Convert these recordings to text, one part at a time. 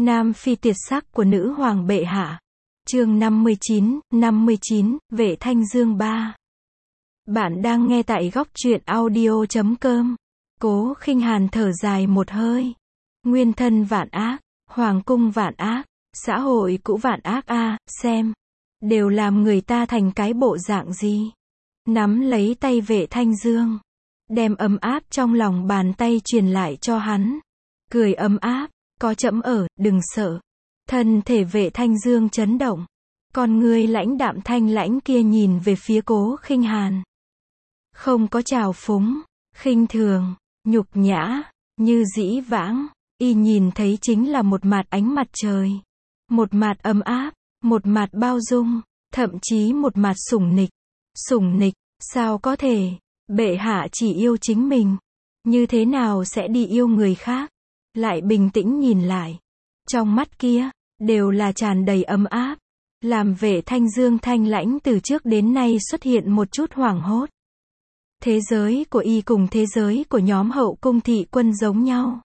Nam phi tuyệt sắc của nữ hoàng bệ hạ. Chương 59, Vệ Thanh Dương 3. Bạn đang nghe tại góc truyện audio.com. Cố Khinh Hàn thở dài một hơi. Nguyên thân vạn ác, hoàng cung vạn ác, xã hội cũ vạn ác a, xem. Đều làm người ta thành cái bộ dạng gì. Nắm lấy tay Vệ Thanh Dương. Đem ấm áp trong lòng bàn tay truyền lại cho hắn. Cười ấm áp, có trẫm ở, đừng sợ. Thân thể Vệ Thanh Dương chấn động. Con ngươi lãnh đạm thanh lãnh kia nhìn về phía Cố Khinh Hàn. Không có trào phúng, khinh thường, nhục nhã, như dĩ vãng, y nhìn thấy chính là một mạt ánh mặt trời. Một mạt ấm áp, một mạt bao dung, thậm chí một mạt sủng nịch. Sủng nịch, sao có thể, bệ hạ chỉ yêu chính mình. Như thế nào sẽ đi yêu người khác? Lại bình tĩnh nhìn lại. Trong mắt kia, đều là tràn đầy ấm áp. Làm Vệ Thanh Dương thanh lãnh từ trước đến nay xuất hiện một chút hoảng hốt. Thế giới của y cùng thế giới của nhóm hậu cung thị quân giống nhau.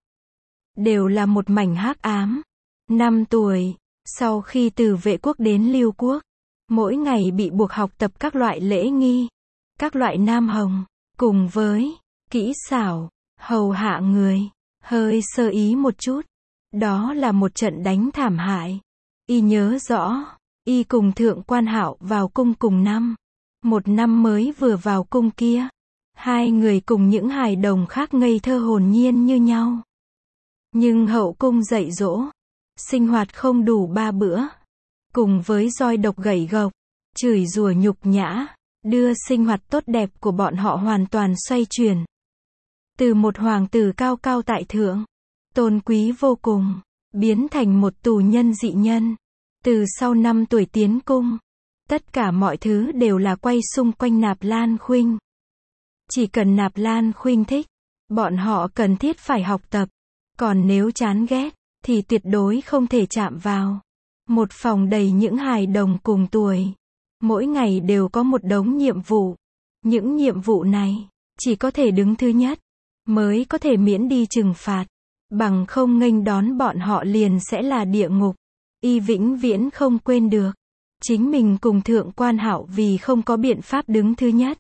Đều là một mảnh hắc ám. 5 tuổi, sau khi từ Vệ quốc đến Lưu quốc, mỗi ngày bị buộc học tập các loại lễ nghi, các loại nam hồng, cùng với kỹ xảo, hầu hạ người, hơi sơ ý một chút. Đó là một trận đánh thảm hại. Y nhớ rõ, y cùng Thượng Quan Hạo vào cung cùng năm. Một năm mới vừa vào cung kia, hai người cùng những hài đồng khác ngây thơ hồn nhiên như nhau. Nhưng hậu cung dạy dỗ, sinh hoạt không đủ 3 bữa, cùng với roi độc gậy gộc, chửi rủa nhục nhã, đưa sinh hoạt tốt đẹp của bọn họ hoàn toàn xoay chuyển. Từ một hoàng tử cao cao tại thượng, tôn quý vô cùng, biến thành một tù nhân dị nhân. Từ sau 5 tuổi tiến cung, tất cả mọi thứ đều là quay xung quanh Nạp Lan Khuynh. Chỉ cần Nạp Lan Khuynh thích, bọn họ cần thiết phải học tập. Còn nếu chán ghét, thì tuyệt đối không thể chạm vào. Một phòng đầy những hài đồng cùng tuổi. Mỗi ngày đều có một đống nhiệm vụ. Những nhiệm vụ này, chỉ có thể đứng thứ nhất, mới có thể miễn đi trừng phạt. Bằng không nghênh đón bọn họ liền sẽ là địa ngục. Y vĩnh viễn không quên được. Chính mình cùng Thượng Quan Hạo vì không có biện pháp đứng thứ nhất.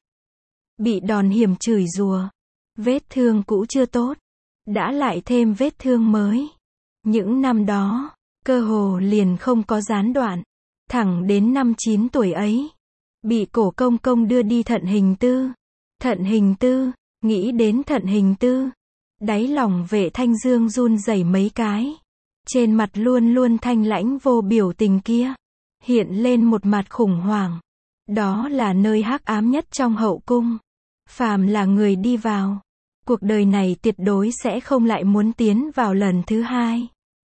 Bị đòn hiểm chửi rủa. Vết thương cũ chưa tốt. Đã lại thêm vết thương mới. Những năm đó, cơ hồ liền không có gián đoạn. Thẳng đến năm 9 tuổi ấy. Bị Cổ Công Công đưa đi thận hình tư. Thận hình tư, nghĩ đến thận hình tư. Đáy lòng Vệ Thanh Dương run rẩy mấy cái. Trên mặt luôn luôn thanh lãnh vô biểu tình kia. Hiện lên một mặt khủng hoảng. Đó là nơi hắc ám nhất trong hậu cung. Phàm là người đi vào, cuộc đời này tuyệt đối sẽ không lại muốn tiến vào lần thứ hai.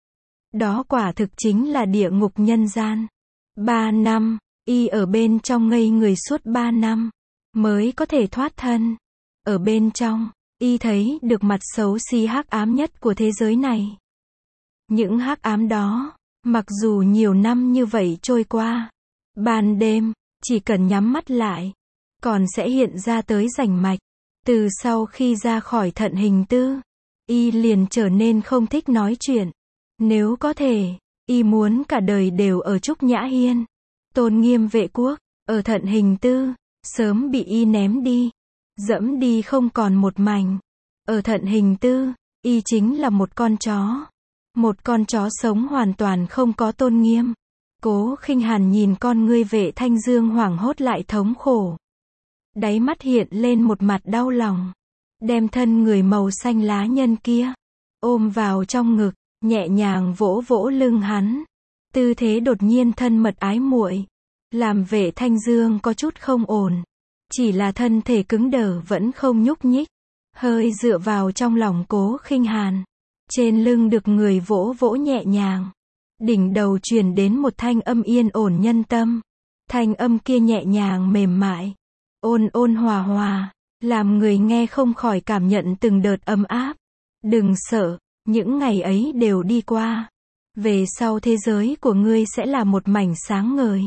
Đó quả thực chính là địa ngục nhân gian. 3 năm, y ở bên trong ngây người suốt 3 năm, mới có thể thoát thân. Ở bên trong, y thấy được mặt xấu xí hắc ám nhất của thế giới này. Những hắc ám đó, mặc dù nhiều năm như vậy trôi qua, ban đêm, chỉ cần nhắm mắt lại, còn sẽ hiện ra tới rành mạch. Từ sau khi ra khỏi thận hình tư, y liền trở nên không thích nói chuyện. Nếu có thể, y muốn cả đời đều ở Trúc Nhã Hiên. Tôn nghiêm vệ quốc, ở thận hình tư, sớm bị y ném đi, dẫm đi không còn một mảnh. Ở thận hình tư, y chính là một con chó. Một con chó sống hoàn toàn không có tôn nghiêm. Cố Khinh Hàn nhìn con ngươi Vệ Thanh Dương hoảng hốt lại thống khổ. Đáy mắt hiện lên một mặt đau lòng. Đem thân người màu xanh lá nhân kia ôm vào trong ngực, nhẹ nhàng vỗ vỗ lưng hắn. Tư thế đột nhiên thân mật ái muội, làm Vệ Thanh Dương có chút không ổn. Chỉ là thân thể cứng đờ vẫn không nhúc nhích, hơi dựa vào trong lòng Cố Khinh Hàn. Trên lưng được người vỗ vỗ nhẹ nhàng. Đỉnh đầu truyền đến một thanh âm yên ổn nhân tâm. Thanh âm kia nhẹ nhàng mềm mại, ôn ôn hòa hòa, làm người nghe không khỏi cảm nhận từng đợt ấm áp. Đừng sợ, những ngày ấy đều đi qua. Về sau thế giới của ngươi sẽ là một mảnh sáng ngời.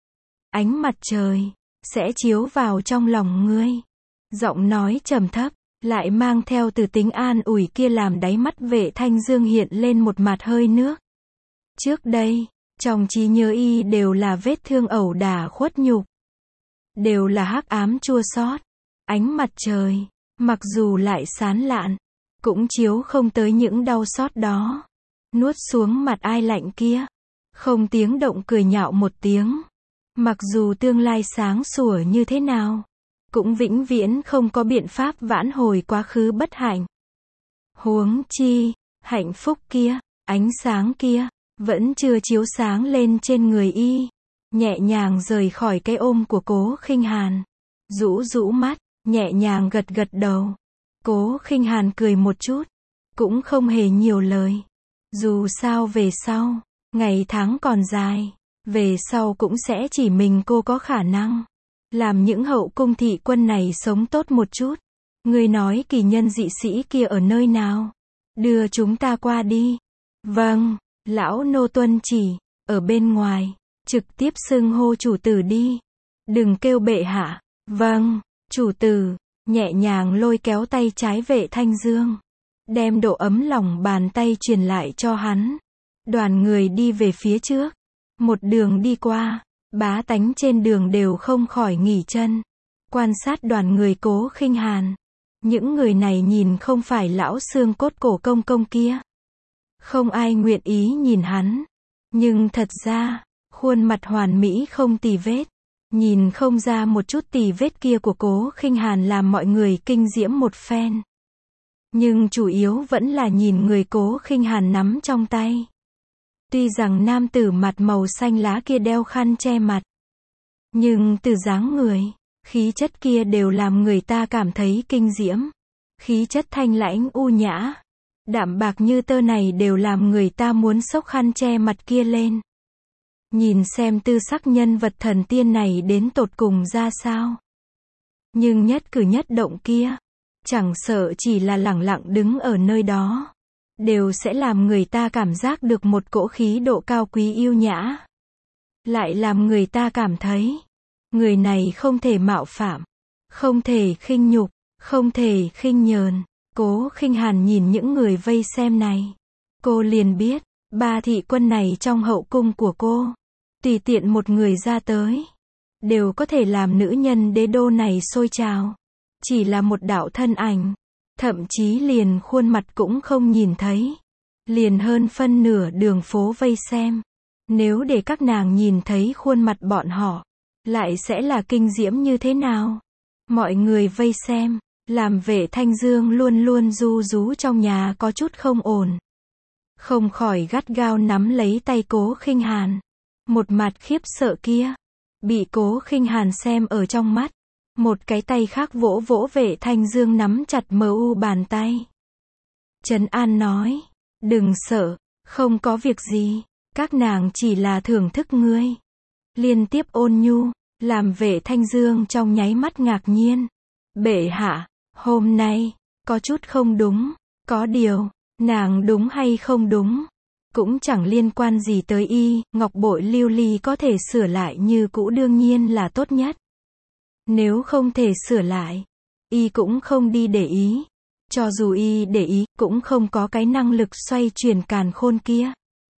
Ánh mặt trời sẽ chiếu vào trong lòng ngươi. Giọng nói trầm thấp, lại mang theo từ tính an ủi kia làm đáy mắt Vệ Thanh Dương hiện lên một mặt hơi nước. Trước đây, trong trí nhớ y đều là vết thương ẩu đả khuất nhục. Đều là hắc ám chua xót. Ánh mặt trời, mặc dù lại sáng lạn, cũng chiếu không tới những đau xót đó. Nuốt xuống mặt ai lạnh kia. Không tiếng động cười nhạo một tiếng. Mặc dù tương lai sáng sủa như thế nào, cũng vĩnh viễn không có biện pháp vãn hồi quá khứ bất hạnh. Huống chi, hạnh phúc kia, ánh sáng kia, vẫn chưa chiếu sáng lên trên người y. Nhẹ nhàng rời khỏi cái ôm của Cố Khinh Hàn. Rũ rũ mắt, nhẹ nhàng gật gật đầu. Cố Khinh Hàn cười một chút, cũng không hề nhiều lời. Dù sao về sau, ngày tháng còn dài, về sau cũng sẽ chỉ mình cô có khả năng làm những hậu cung thị quân này sống tốt một chút. Ngươi nói kỳ nhân dị sĩ kia ở nơi nào? Đưa chúng ta qua đi. Vâng, lão nô tuân chỉ. Ở bên ngoài, trực tiếp xưng hô chủ tử đi. Đừng kêu bệ hạ. Vâng, chủ tử. Nhẹ nhàng lôi kéo tay trái Vệ Thanh Dương, đem độ ấm lòng bàn tay truyền lại cho hắn. Đoàn người đi về phía trước. Một đường đi qua, bá tánh trên đường đều không khỏi nghỉ chân, quan sát đoàn người Cố Khinh Hàn. Những người này nhìn không phải lão xương cốt cổ công công kia. Không ai nguyện ý nhìn hắn. Nhưng thật ra, khuôn mặt hoàn mỹ không tì vết. Nhìn không ra một chút tì vết kia của Cố Khinh Hàn làm mọi người kinh diễm một phen. Nhưng chủ yếu vẫn là nhìn người Cố Khinh Hàn nắm trong tay. Tuy rằng nam tử mặt màu xanh lá kia đeo khăn che mặt, nhưng từ dáng người, khí chất kia đều làm người ta cảm thấy kinh diễm. Khí chất thanh lãnh u nhã, đạm bạc như tơ này đều làm người ta muốn xốc khăn che mặt kia lên. Nhìn xem tư sắc nhân vật thần tiên này đến tột cùng ra sao. Nhưng nhất cử nhất động kia, chẳng sợ chỉ là lẳng lặng đứng ở nơi đó, đều sẽ làm người ta cảm giác được một cỗ khí độ cao quý yêu nhã. Lại làm người ta cảm thấy, người này không thể mạo phạm, không thể khinh nhục, không thể khinh nhờn. Cố Khinh Hàn nhìn những người vây xem này, cô liền biết, ba thị quân này trong hậu cung của cô, tùy tiện một người ra tới, đều có thể làm nữ nhân đế đô này sôi trào. Chỉ là một đạo thân ảnh, thậm chí liền khuôn mặt cũng không nhìn thấy. Liền hơn phân nửa đường phố vây xem. Nếu để các nàng nhìn thấy khuôn mặt bọn họ, lại sẽ là kinh diễm như thế nào? Mọi người vây xem, làm Vệ Thanh Dương luôn luôn ru rú trong nhà có chút không ổn. Không khỏi gắt gao nắm lấy tay Cố Khinh Hàn. Một mặt khiếp sợ kia, bị Cố Khinh Hàn xem ở trong mắt. Một cái tay khác vỗ vỗ Vệ Thanh Dương nắm chặt mu bàn tay. Trấn an nói, đừng sợ, không có việc gì, các nàng chỉ là thưởng thức ngươi. Liên tiếp ôn nhu, làm Vệ Thanh Dương trong nháy mắt ngạc nhiên. Bệ hạ, hôm nay, có chút không đúng, có điều, nàng đúng hay không đúng, cũng chẳng liên quan gì tới y. Ngọc bội lưu ly có thể sửa lại như cũ đương nhiên là tốt nhất. Nếu không thể sửa lại, y cũng không đi để ý. Cho dù y để ý, cũng không có cái năng lực xoay chuyển càn khôn kia.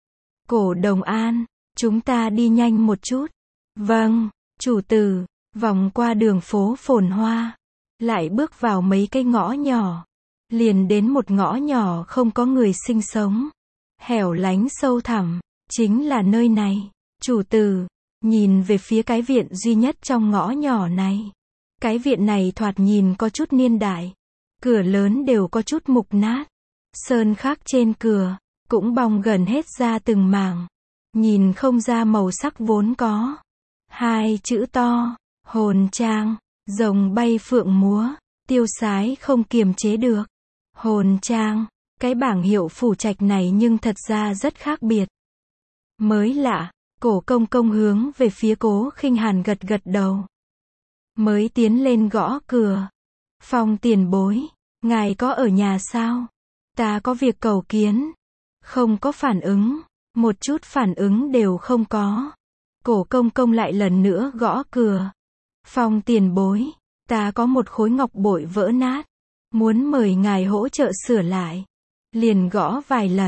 Cổ Đồng An, chúng ta đi nhanh một chút. Vâng, chủ tử. Vòng qua đường phố phồn hoa, lại bước vào mấy cái ngõ nhỏ, liền đến một ngõ nhỏ không có người sinh sống, hẻo lánh sâu thẳm. Chính là nơi này. Chủ tử nhìn về phía cái viện duy nhất trong ngõ nhỏ này. Cái viện này thoạt nhìn có chút niên đại, cửa lớn đều có chút mục nát, sơn khắc trên cửa cũng bong gần hết ra từng mảng, nhìn không ra màu sắc vốn có. Hai chữ to, hồn trang, rồng bay phượng múa, tiêu sái không kiềm chế được. Hồn trang, cái bảng hiệu phủ trạch này nhưng thật ra rất khác biệt, mới lạ. Cổ công công hướng về phía Cố Khinh Hàn gật gật đầu, mới tiến lên gõ cửa. Phong tiền bối, ngài có ở nhà sao? Ta có việc cầu kiến. Không có phản ứng, một chút phản ứng đều không có. Cổ công công lại lần nữa gõ cửa. Phong tiền bối, ta có một khối ngọc bội vỡ nát, muốn mời ngài hỗ trợ sửa lại. Liền gõ vài lần,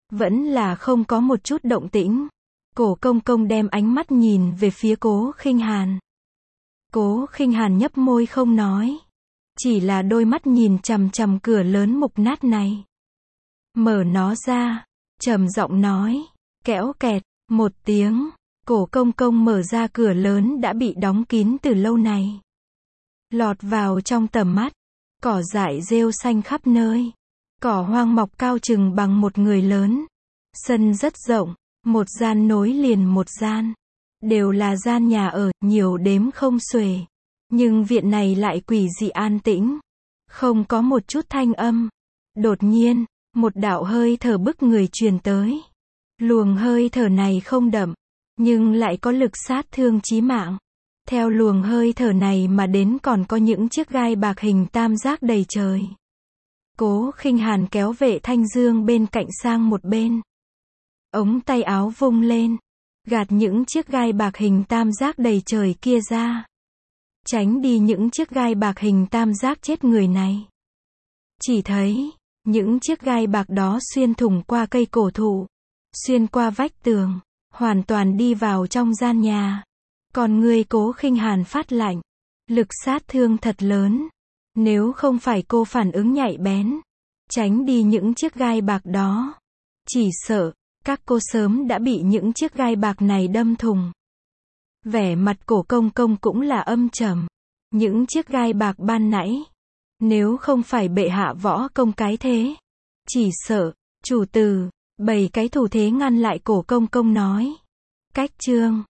Vẫn là không có một chút động tĩnh. Cổ công công đem ánh mắt nhìn về phía Cố Khinh Hàn. Cố Khinh Hàn nhấp môi không nói. Chỉ là đôi mắt nhìn chằm chằm cửa lớn mục nát này. Mở nó ra. Trầm giọng nói. Kẽo kẹt. Một tiếng. Cổ công công mở ra cửa lớn đã bị đóng kín từ lâu này. Lọt vào trong tầm mắt. Cỏ dại rêu xanh khắp nơi. Cỏ hoang mọc cao chừng bằng một người lớn. Sân rất rộng. Một gian nối liền một gian. Đều là gian nhà ở, nhiều đếm không xuể. Nhưng viện này lại quỷ dị an tĩnh. Không có một chút thanh âm. Đột nhiên, một đạo hơi thở bức người truyền tới. Luồng hơi thở này không đậm, nhưng lại có lực sát thương chí mạng. Theo luồng hơi thở này mà đến còn có những chiếc gai bạc hình tam giác đầy trời. Cố Khinh Hàn kéo Vệ Thanh Dương bên cạnh sang một bên. Ống tay áo vung lên, gạt những chiếc gai bạc hình tam giác đầy trời kia ra. Tránh đi những chiếc gai bạc hình tam giác chết người này. Chỉ thấy, những chiếc gai bạc đó xuyên thủng qua cây cổ thụ, xuyên qua vách tường, hoàn toàn đi vào trong gian nhà. Còn người Cố Khinh Hàn phát lạnh. Lực sát thương thật lớn. Nếu không phải cô phản ứng nhạy bén, tránh đi những chiếc gai bạc đó, chỉ sợ, các cô sớm đã bị những chiếc gai bạc này đâm thủng. Vẻ mặt Cổ công công cũng là âm trầm. Những chiếc gai bạc ban nãy, nếu không phải bệ hạ võ công cái thế, chỉ sợ, chủ tử, bày cái thủ thế ngăn lại Cổ công công nói. Cách chương